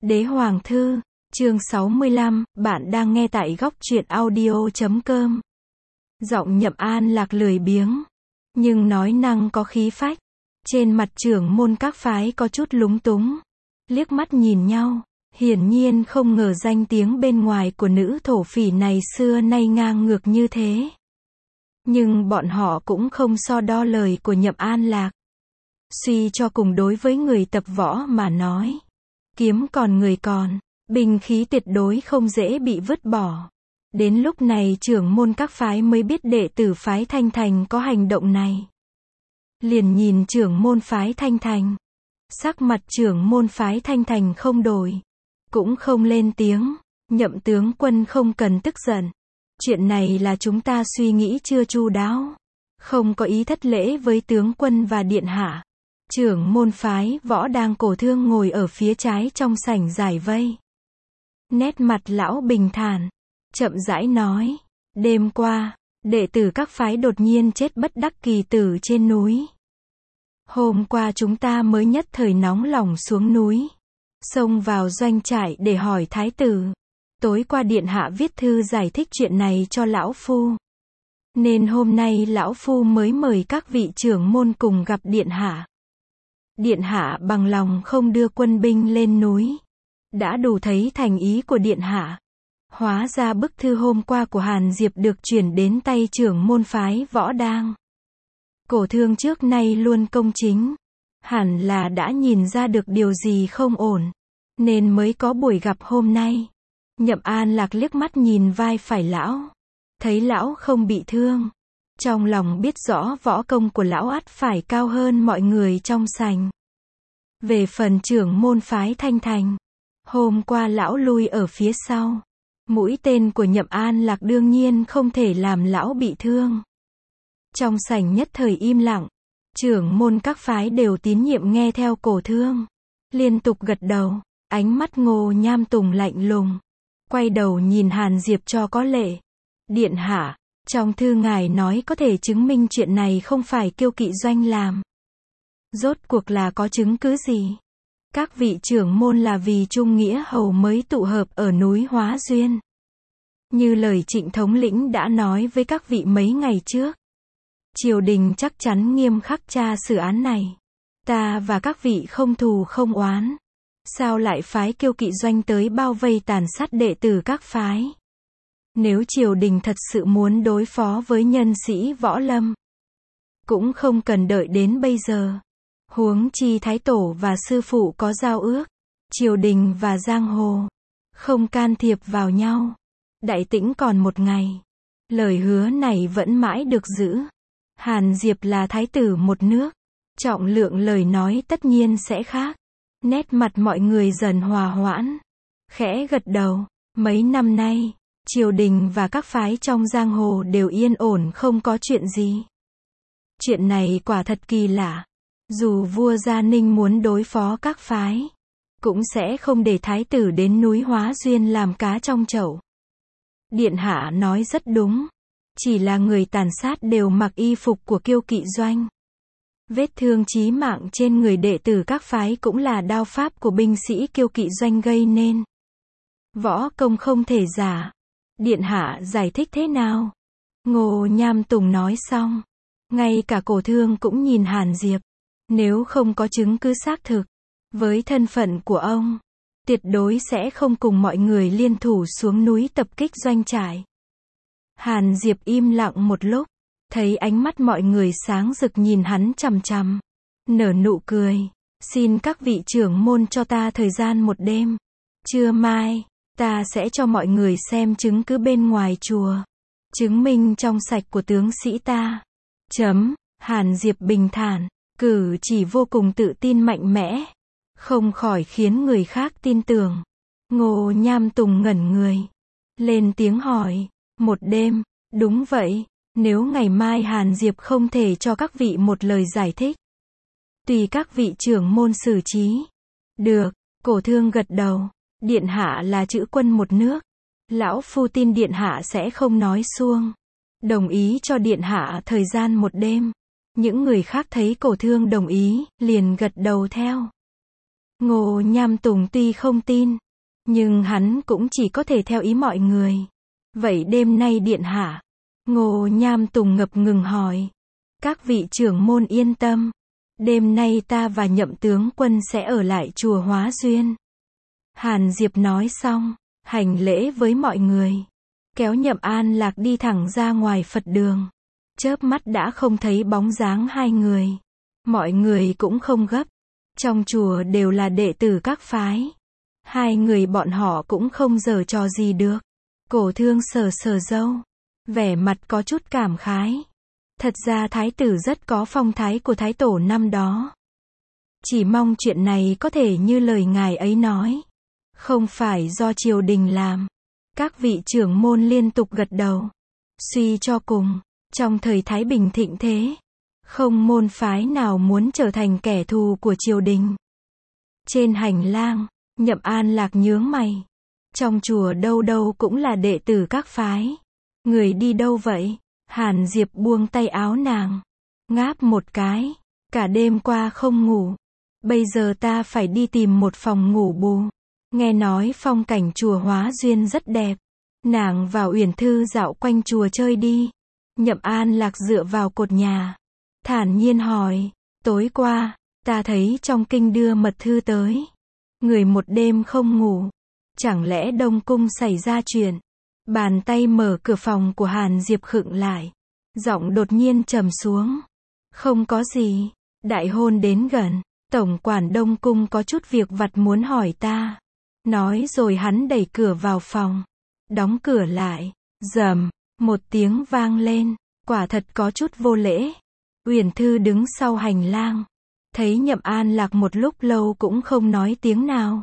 Đế Hoàng Thư, chương 65, bạn đang nghe tại góc truyện audio.com. Giọng Nhậm An Lạc lười biếng, nhưng nói năng có khí phách. Trên mặt trưởng môn các phái có chút lúng túng, liếc mắt nhìn nhau, hiển nhiên không ngờ danh tiếng bên ngoài của nữ thổ phỉ này xưa nay ngang ngược như thế. Nhưng bọn họ cũng không so đo lời của Nhậm An Lạc. Suy cho cùng đối với người tập võ mà nói, kiếm còn người còn, binh khí tuyệt đối không dễ bị vứt bỏ. Đến lúc này trưởng môn các phái mới biết đệ tử phái Thanh Thành có hành động này. Liền nhìn trưởng môn phái Thanh Thành. Sắc mặt trưởng môn phái Thanh Thành không đổi, cũng không lên tiếng. Nhậm tướng quân không cần tức giận. Chuyện này là chúng ta suy nghĩ chưa chu đáo, không có ý thất lễ với tướng quân và điện hạ. Trưởng môn phái võ đang cổ thương ngồi ở phía trái trong sảnh giải vây. Nét mặt lão bình thản, chậm rãi nói, đêm qua, đệ tử các phái đột nhiên chết bất đắc kỳ tử trên núi. Hôm qua chúng ta mới nhất thời nóng lòng xuống núi, xông vào doanh trại để hỏi thái tử. Tối qua điện hạ viết thư giải thích chuyện này cho lão phu, nên hôm nay lão phu mới mời các vị trưởng môn cùng gặp điện hạ. Điện hạ bằng lòng không đưa quân binh lên núi, đã đủ thấy thành ý của điện hạ. Hóa ra bức thư hôm qua của Hàn Diệp được chuyển đến tay trưởng môn phái võ đang. Cổ thương trước nay luôn công chính, hẳn là đã nhìn ra được điều gì không ổn, nên mới có buổi gặp hôm nay. Nhậm An Lạc liếc mắt nhìn vai phải lão, thấy lão không bị thương, trong lòng biết rõ võ công của lão ắt phải cao hơn mọi người trong sảnh. Về phần trưởng môn phái Thanh Thành, hôm qua lão lui ở phía sau. Mũi tên của Nhậm An Lạc đương nhiên không thể làm lão bị thương. Trong sảnh nhất thời im lặng, trưởng môn các phái đều tín nhiệm nghe theo cổ thương, liên tục gật đầu, ánh mắt Ngô Nham Tùng lạnh lùng, quay đầu nhìn Hàn Diệp cho có lệ. Điện hạ, trong thư ngài nói có thể chứng minh chuyện này không phải Kiêu Kỵ Doanh làm. Rốt cuộc là có chứng cứ gì? Các vị trưởng môn là vì trung nghĩa hầu mới tụ hợp ở núi Hóa Duyên. Như lời Trịnh thống lĩnh đã nói với các vị mấy ngày trước, triều đình chắc chắn nghiêm khắc tra xử án này. Ta và các vị không thù không oán, sao lại phái Kiêu Kỵ Doanh tới bao vây tàn sát đệ tử các phái? Nếu triều đình thật sự muốn đối phó với nhân sĩ võ lâm, cũng không cần đợi đến bây giờ. Huống chi thái tổ và sư phụ có giao ước, triều đình và giang hồ không can thiệp vào nhau. Đại tĩnh còn một ngày, lời hứa này vẫn mãi được giữ. Hàn Diệp là thái tử một nước, trọng lượng lời nói tất nhiên sẽ khác. Nét mặt mọi người dần hòa hoãn, khẽ gật đầu. Mấy năm nay, triều đình và các phái trong giang hồ đều yên ổn không có chuyện gì. Chuyện này quả thật kỳ lạ. Dù vua Gia Ninh muốn đối phó các phái, cũng sẽ không để thái tử đến núi Hóa Duyên làm cá trong chậu. Điện hạ nói rất đúng, chỉ là người tàn sát đều mặc y phục của Kiêu Kỵ Doanh. Vết thương chí mạng trên người đệ tử các phái cũng là đao pháp của binh sĩ Kiêu Kỵ Doanh gây nên. Võ công không thể giả. Điện hạ giải thích thế nào? Ngô Nham Tùng nói xong, ngay cả cổ thương cũng nhìn Hàn Diệp. Nếu không có chứng cứ xác thực, với thân phận của ông, tuyệt đối sẽ không cùng mọi người liên thủ xuống núi tập kích doanh trại. Hàn Diệp im lặng một lúc, thấy ánh mắt mọi người sáng rực nhìn hắn chằm chằm, nở nụ cười. Xin các vị trưởng môn cho ta thời gian một đêm. Trưa mai, ta sẽ cho mọi người xem chứng cứ bên ngoài chùa, chứng minh trong sạch của tướng sĩ ta. Hàn Diệp bình thản, cử chỉ vô cùng tự tin mạnh mẽ, không khỏi khiến người khác tin tưởng. Ngô Nham Tùng ngẩn người, lên tiếng hỏi, một đêm? Đúng vậy, nếu ngày mai Hàn Diệp không thể cho các vị một lời giải thích, tùy các vị trưởng môn xử trí. Được, cổ thương gật đầu, điện hạ là chữ quân một nước, lão phu tin điện hạ sẽ không nói suông, đồng ý cho điện hạ thời gian một đêm. Những người khác thấy cổ thương đồng ý, liền gật đầu theo. Ngô Nham Tùng tuy không tin, nhưng hắn cũng chỉ có thể theo ý mọi người. Vậy đêm nay điện hạ? Ngô Nham Tùng ngập ngừng hỏi. Các vị trưởng môn yên tâm. Đêm nay ta và Nhậm tướng quân sẽ ở lại chùa Hóa Duyên. Hàn Diệp nói xong, hành lễ với mọi người. Kéo Nhậm An Lạc đi thẳng ra ngoài Phật đường. Chớp mắt đã không thấy bóng dáng hai người. Mọi người cũng không gấp. Trong chùa đều là đệ tử các phái. Hai người bọn họ cũng không giở trò gì được. Cổ Thương sờ sờ râu, vẻ mặt có chút cảm khái. Thật ra thái tử rất có phong thái của thái tổ năm đó. Chỉ mong chuyện này có thể như lời ngài ấy nói. Không phải do triều đình làm. Các vị trưởng môn liên tục gật đầu. Suy cho cùng, trong thời Thái Bình thịnh thế, không môn phái nào muốn trở thành kẻ thù của triều đình. Trên hành lang, Nhậm An Lạc nhướng mày. Trong chùa đâu đâu cũng là đệ tử các phái. Người đi đâu vậy? Hàn Diệp buông tay áo nàng. Ngáp một cái. Cả đêm qua không ngủ. Bây giờ ta phải đi tìm một phòng ngủ bù. Nghe nói phong cảnh chùa Hóa Duyên rất đẹp. Nàng vào Uyển Thư dạo quanh chùa chơi đi. Nhậm An Lạc dựa vào cột nhà. Thản nhiên hỏi. Tối qua, ta thấy trong kinh đưa mật thư tới. Người một đêm không ngủ. Chẳng lẽ Đông Cung xảy ra chuyện? Bàn tay mở cửa phòng của Hàn Diệp khựng lại. Giọng đột nhiên trầm xuống. Không có gì. Đại hôn đến gần. Tổng quản Đông Cung có chút việc vặt muốn hỏi ta. Nói rồi hắn đẩy cửa vào phòng. Đóng cửa lại. Rầm. Một tiếng vang lên. Quả thật có chút vô lễ. Uyển Thư đứng sau hành lang. Thấy Nhậm An Lạc một lúc lâu cũng không nói tiếng nào.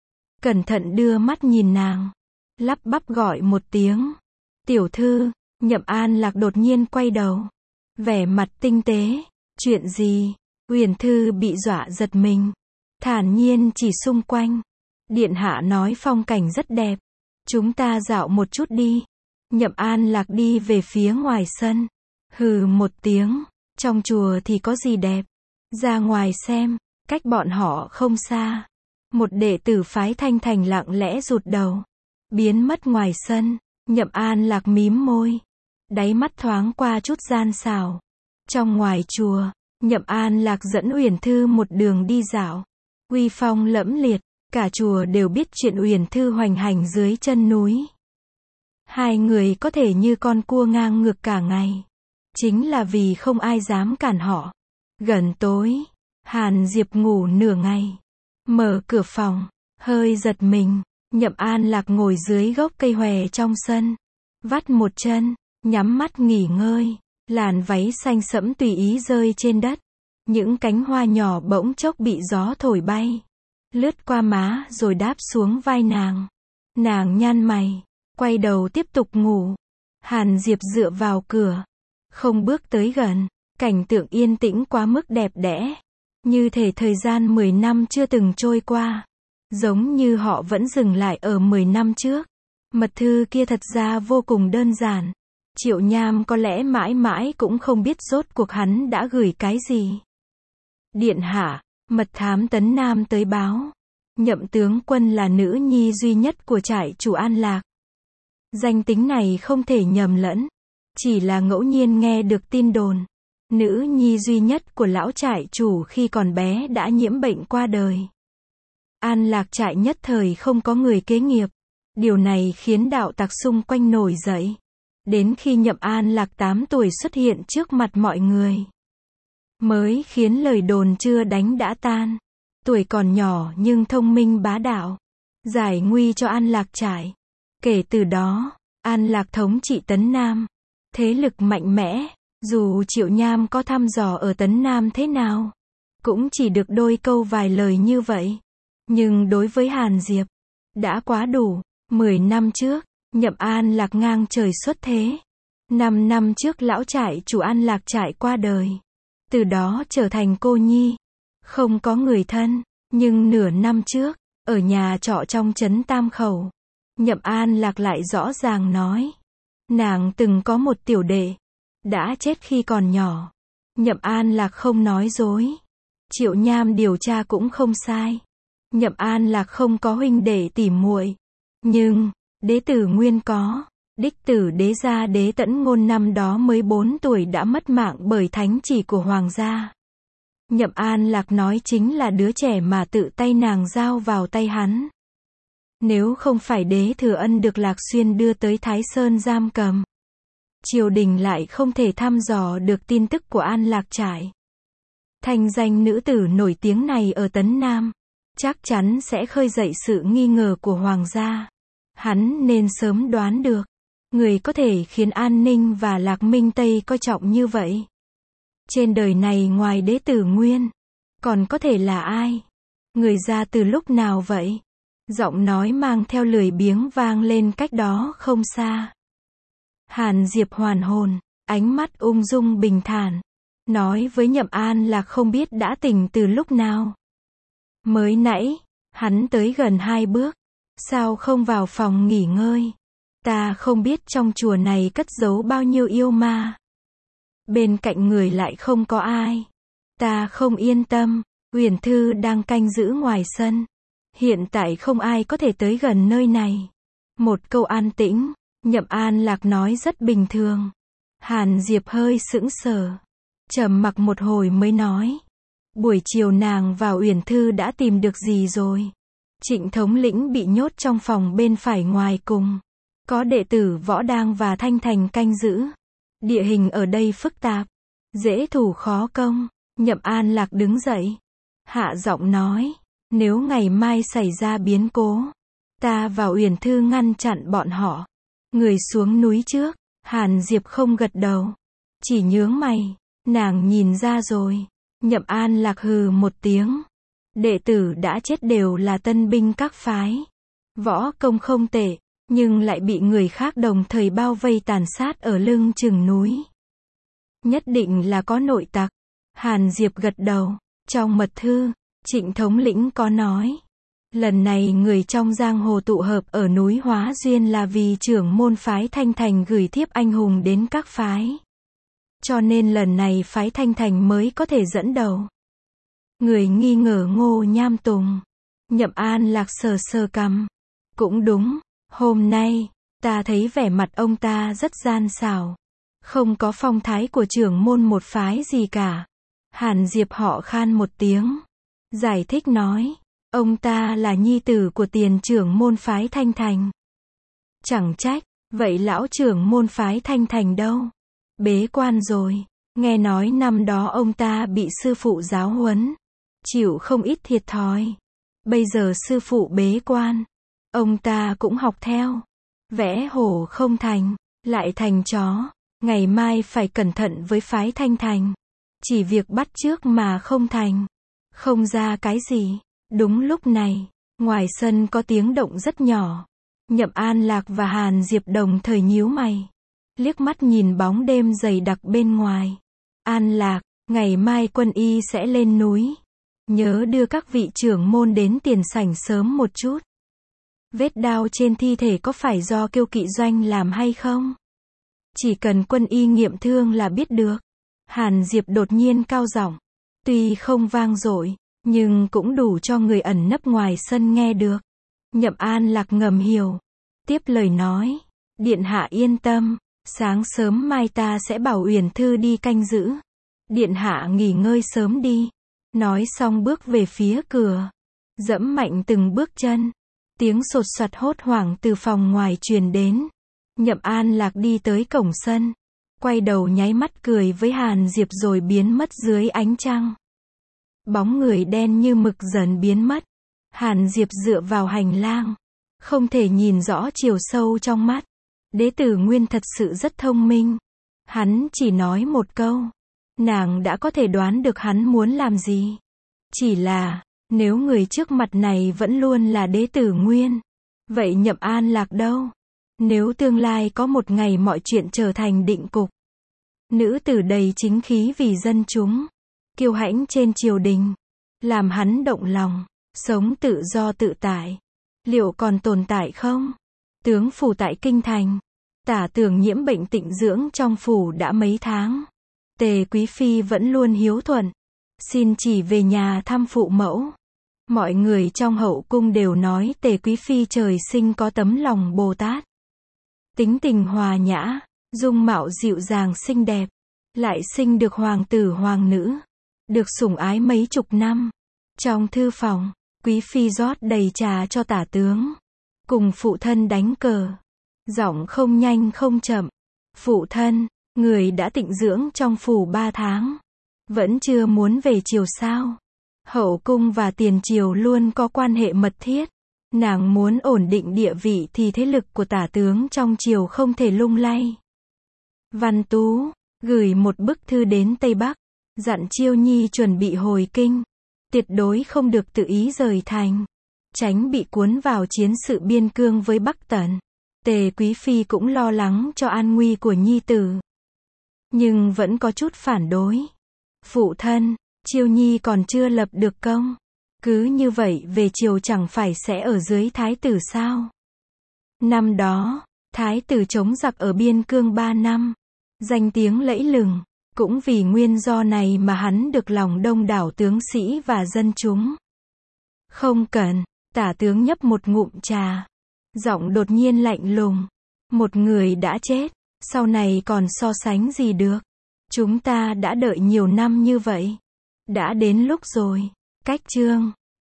Cẩn thận đưa mắt nhìn nàng. Lắp bắp gọi một tiếng. Tiểu thư. Nhậm An Lạc đột nhiên quay đầu. Vẻ mặt tinh tế. Chuyện gì? Uyển Thư bị dọa giật mình. Thản nhiên chỉ xung quanh. Điện hạ nói phong cảnh rất đẹp. Chúng ta dạo một chút đi. Nhậm An Lạc đi về phía ngoài sân. Hừ một tiếng. Trong chùa thì có gì đẹp? Ra ngoài xem. Cách bọn họ không xa. Một đệ tử phái Thanh Thành lặng lẽ rụt đầu. Biến mất ngoài sân. Nhậm An Lạc mím môi. Đáy mắt thoáng qua chút gian xảo. Trong ngoài chùa, Nhậm An Lạc dẫn Uyển Thư một đường đi dạo. Uy phong lẫm liệt. Cả chùa đều biết chuyện Uyển Thư hoành hành dưới chân núi. Hai người có thể như con cua ngang ngược cả ngày. Chính là vì không ai dám cản họ. Gần tối, Hàn Diệp ngủ nửa ngày. Mở cửa phòng, hơi giật mình. Nhậm An Lạc ngồi dưới gốc cây hòe trong sân. Vắt một chân, nhắm mắt nghỉ ngơi. Làn váy xanh sẫm tùy ý rơi trên đất. Những cánh hoa nhỏ bỗng chốc bị gió thổi bay. Lướt qua má rồi đáp xuống vai nàng. Nàng nhăn mày, quay đầu tiếp tục ngủ. Hàn Diệp dựa vào cửa. Không bước tới gần. Cảnh tượng yên tĩnh quá mức đẹp đẽ. Như thể thời gian 10 năm chưa từng trôi qua. Giống như họ vẫn dừng lại ở 10 năm trước. Mật thư kia thật ra vô cùng đơn giản. Triệu Nham có lẽ mãi mãi cũng không biết rốt cuộc hắn đã gửi cái gì. Điện hạ, mật thám Tấn Nam tới báo. Nhậm tướng quân là nữ nhi duy nhất của trại chủ An Lạc. Danh tính này không thể nhầm lẫn. Chỉ là ngẫu nhiên nghe được tin đồn. Nữ nhi duy nhất của lão trại chủ khi còn bé đã nhiễm bệnh qua đời. An Lạc trại nhất thời không có người kế nghiệp. Điều này khiến đạo tặc xung quanh nổi dậy. Đến khi Nhậm An Lạc 8 tuổi xuất hiện trước mặt mọi người. Mới khiến lời đồn chưa đánh đã tan. Tuổi còn nhỏ nhưng thông minh bá đạo. Giải nguy cho An Lạc trại. Kể từ đó, An Lạc thống trị Tấn Nam. Thế lực mạnh mẽ. Dù Triệu Nham có thăm dò ở Tấn Nam thế nào, cũng chỉ được đôi câu vài lời như vậy. Nhưng đối với Hàn Diệp, đã quá đủ. 10 năm trước, Nhậm An Lạc ngang trời xuất thế. 5 năm trước lão trại chủ An Lạc trại qua đời. Từ đó trở thành cô nhi. Không có người thân. Nhưng nửa năm trước, ở nhà trọ trong trấn Tam Khẩu, Nhậm An Lạc lại rõ ràng nói. Nàng từng có một tiểu đệ. Đã chết khi còn nhỏ. Nhậm An Lạc không nói dối. Triệu Nham điều tra cũng không sai. Nhậm An Lạc không có huynh đệ tỉ muội, nhưng Đế Tử Nguyên có. Đích tử đế gia Đế Tẫn Ngôn năm đó mới 4 tuổi đã mất mạng bởi thánh chỉ của hoàng gia. Nhậm An Lạc nói chính là đứa trẻ mà tự tay nàng giao vào tay hắn. Nếu không phải Đế Thừa Ân được Lạc Xuyên đưa tới Thái Sơn giam cầm, triều đình lại không thể thăm dò được tin tức của An Lạc Trải. Thành danh nữ tử nổi tiếng này ở Tấn Nam, chắc chắn sẽ khơi dậy sự nghi ngờ của hoàng gia. Hắn nên sớm đoán được, người có thể khiến An Ninh và Lạc Minh Tây coi trọng như vậy. Trên đời này ngoài Đế Tử Nguyên, còn có thể là ai? Người ra từ lúc nào vậy? Giọng nói mang theo lười biếng vang lên cách đó không xa. Hàn Diệp hoàn hồn, ánh mắt ung dung bình thản, nói với Nhậm An là không biết đã tỉnh từ lúc nào. Mới nãy, hắn tới gần 2 bước, sao không vào phòng nghỉ ngơi? Ta không biết trong chùa này cất giấu bao nhiêu yêu ma. Bên cạnh người lại không có ai. Ta không yên tâm, Uyển Thư đang canh giữ ngoài sân. Hiện tại không ai có thể tới gần nơi này. Một câu an tĩnh, Nhậm An Lạc nói rất bình thường. Hàn Diệp hơi sững sờ, trầm mặc một hồi mới nói. Buổi chiều nàng và Uyển Thư đã tìm được gì rồi? Trịnh thống lĩnh bị nhốt trong phòng bên phải ngoài cùng. Có đệ tử Võ Đang và Thanh Thành canh giữ. Địa hình ở đây phức tạp, dễ thủ khó công. Nhậm An Lạc đứng dậy, hạ giọng nói, nếu ngày mai xảy ra biến cố, ta và Uyển Thư ngăn chặn bọn họ. Người xuống núi trước. Hàn Diệp không gật đầu, chỉ nhướng mày. Nàng nhìn ra rồi. Nhậm An Lạc hừ một tiếng. Đệ tử đã chết đều là tân binh các phái. Võ công không tệ, nhưng lại bị người khác đồng thời bao vây tàn sát ở lưng chừng núi. Nhất định là có nội tặc. Hàn Diệp gật đầu. Trong mật thư, Trịnh thống lĩnh có nói, lần này người trong giang hồ tụ hợp ở núi Hóa Duyên là vì trưởng môn phái Thanh Thành gửi thiếp anh hùng đến các phái. Cho nên lần này phái Thanh Thành mới có thể dẫn đầu. Người nghi ngờ Ngô Nham Tùng. Nhậm An Lạc sờ sờ cằm. Cũng đúng, hôm nay, ta thấy vẻ mặt ông ta rất gian xảo. Không có phong thái của trưởng môn một phái gì cả. Hàn Diệp họ khan một tiếng. Giải thích nói, ông ta là nhi tử của tiền trưởng môn phái Thanh Thành. Chẳng trách, vậy lão trưởng môn phái Thanh Thành đâu? Bế quan rồi. Nghe nói năm đó ông ta bị sư phụ giáo huấn, chịu không ít thiệt thòi. Bây giờ sư phụ bế quan, ông ta cũng học theo. Vẽ hổ không thành, lại thành chó. Ngày mai phải cẩn thận với phái Thanh Thành. Chỉ việc bắt chước mà không thành, không ra cái gì. Đúng lúc này, ngoài sân có tiếng động rất nhỏ. Nhậm An Lạc và Hàn Diệp đồng thời nhíu mày, liếc mắt nhìn bóng đêm dày đặc bên ngoài. An Lạc, ngày mai quân y sẽ lên núi. Nhớ đưa các vị trưởng môn đến tiền sảnh sớm một chút. Vết đao trên thi thể có phải do Kiêu Kỵ Doanh làm hay không? Chỉ cần quân y nghiệm thương là biết được. Hàn Diệp đột nhiên cao giọng, tuy không vang dội, nhưng cũng đủ cho người ẩn nấp ngoài sân nghe được. Nhậm An Lạc ngầm hiểu, tiếp lời nói, điện hạ yên tâm, sáng sớm mai ta sẽ bảo Uyển Thư đi canh giữ. Điện hạ nghỉ ngơi sớm đi. Nói xong bước về phía cửa, dẫm mạnh từng bước chân. Tiếng sột soạt hốt hoảng từ phòng ngoài truyền đến. Nhậm An Lạc đi tới cổng sân, quay đầu nháy mắt cười với Hàn Diệp rồi biến mất dưới ánh trăng. Bóng người đen như mực dần biến mất. Hàn Diệp dựa vào hành lang, không thể nhìn rõ chiều sâu trong mắt. Đế Tử Nguyên thật sự rất thông minh. Hắn chỉ nói một câu, nàng đã có thể đoán được hắn muốn làm gì. Chỉ là, nếu người trước mặt này vẫn luôn là Đế Tử Nguyên, vậy Nhậm An Lạc đâu? Nếu tương lai có một ngày mọi chuyện trở thành định cục, nữ tử đầy chính khí vì dân chúng, kiêu hãnh trên triều đình, làm hắn động lòng, sống tự do tự tại, liệu còn tồn tại không? Tướng phủ tại kinh thành, Tả Tưởng nhiễm bệnh tịnh dưỡng trong phủ đã mấy tháng. Tề Quý Phi vẫn luôn hiếu thuận, xin chỉ về nhà thăm phụ mẫu. Mọi người trong hậu cung đều nói Tề Quý Phi trời sinh có tấm lòng Bồ Tát. Tính tình hòa nhã, dung mạo dịu dàng xinh đẹp, lại sinh được hoàng tử hoàng nữ, được sủng ái mấy chục năm. Trong thư phòng, Quý Phi rót đầy trà cho tả tướng, cùng phụ thân đánh cờ. Giọng không nhanh không chậm. Phụ thân, người đã tịnh dưỡng trong phủ 3 tháng. Vẫn chưa muốn về triều sao? Hậu cung và tiền triều luôn có quan hệ mật thiết. Nàng muốn ổn định địa vị thì thế lực của tả tướng trong triều không thể lung lay. Văn Tú gửi một bức thư đến Tây Bắc, dặn Chiêu Nhi chuẩn bị hồi kinh, tuyệt đối không được tự ý rời thành, tránh bị cuốn vào chiến sự biên cương với Bắc Tần. Tề Quý Phi cũng lo lắng cho an nguy của nhi tử, nhưng vẫn có chút phản đối. Phụ thân, Chiêu Nhi còn chưa lập được công, cứ như vậy về triều chẳng phải sẽ ở dưới thái tử sao? Năm đó, thái tử chống giặc ở biên cương 3 năm, danh tiếng lẫy lừng, cũng vì nguyên do này mà hắn được lòng đông đảo tướng sĩ và dân chúng. Không cần, tả tướng nhấp một ngụm trà, giọng đột nhiên lạnh lùng. Một người đã chết, sau này còn so sánh gì được? Chúng ta đã đợi nhiều năm như vậy. Đã đến lúc rồi. Cách chương